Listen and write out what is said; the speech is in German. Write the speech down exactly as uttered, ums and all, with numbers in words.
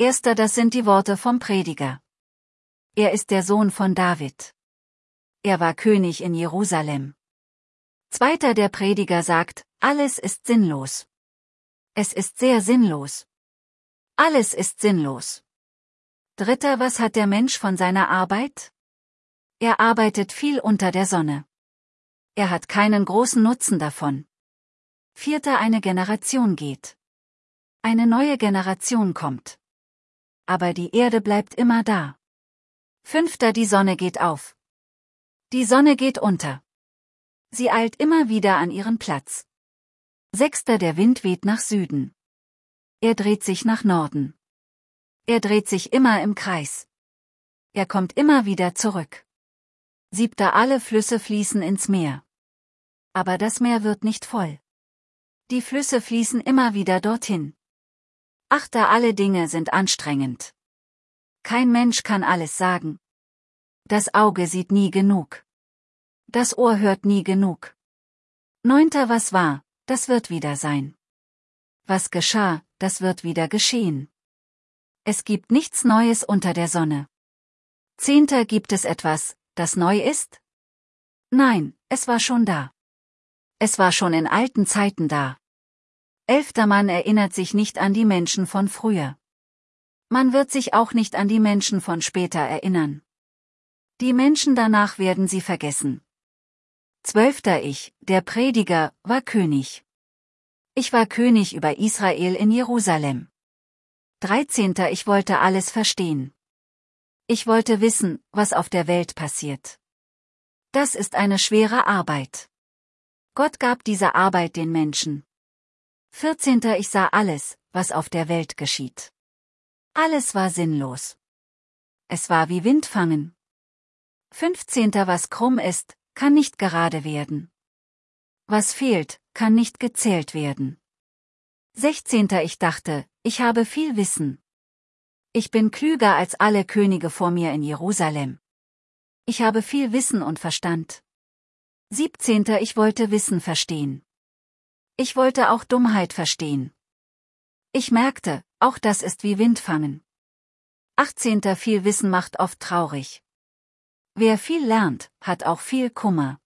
Erster, das sind die Worte vom Prediger. Er ist der Sohn von David. Er war König in Jerusalem. Zweiter, der Prediger sagt, alles ist sinnlos. Es ist sehr sinnlos. Alles ist sinnlos. Dritter, was hat der Mensch von seiner Arbeit? Er arbeitet viel unter der Sonne. Er hat keinen großen Nutzen davon. Vierter, eine Generation geht. Eine neue Generation kommt. Aber die Erde bleibt immer da. Fünfter, die Sonne geht auf. Die Sonne geht unter. Sie eilt immer wieder an ihren Platz. Sechster, der Wind weht nach Süden. Er dreht sich nach Norden. Er dreht sich immer im Kreis. Er kommt immer wieder zurück. Siebter, alle Flüsse fließen ins Meer. Aber das Meer wird nicht voll. Die Flüsse fließen immer wieder dorthin. Achter, alle Dinge sind anstrengend. Kein Mensch kann alles sagen. Das Auge sieht nie genug. Das Ohr hört nie genug. Neunter, was war, das wird wieder sein. Was geschah, das wird wieder geschehen. Es gibt nichts Neues unter der Sonne. Zehnter, gibt es etwas, das neu ist? Nein, es war schon da. Es war schon in alten Zeiten da. Elfter, man erinnert sich nicht an die Menschen von früher. Man wird sich auch nicht an die Menschen von später erinnern. Die Menschen danach werden sie vergessen. Zwölfter, ich, der Prediger, war König. Ich war König über Israel in Jerusalem. Dreizehnter, ich wollte alles verstehen. Ich wollte wissen, was auf der Welt passiert. Das ist eine schwere Arbeit. Gott gab diese Arbeit den Menschen. Vierzehnter, ich sah alles, was auf der Welt geschieht. Alles war sinnlos. Es war wie Windfangen. Fünfzehnter, was krumm ist, kann nicht gerade werden. Was fehlt, kann nicht gezählt werden. Sechzehnter, ich dachte, ich habe viel Wissen. Ich bin klüger als alle Könige vor mir in Jerusalem. Ich habe viel Wissen und Verstand. Siebzehnter, ich wollte Wissen verstehen. Ich wollte auch Dummheit verstehen. Ich merkte, auch das ist wie Windfangen. Achtzehnter, viel Wissen macht oft traurig. Wer viel lernt, hat auch viel Kummer.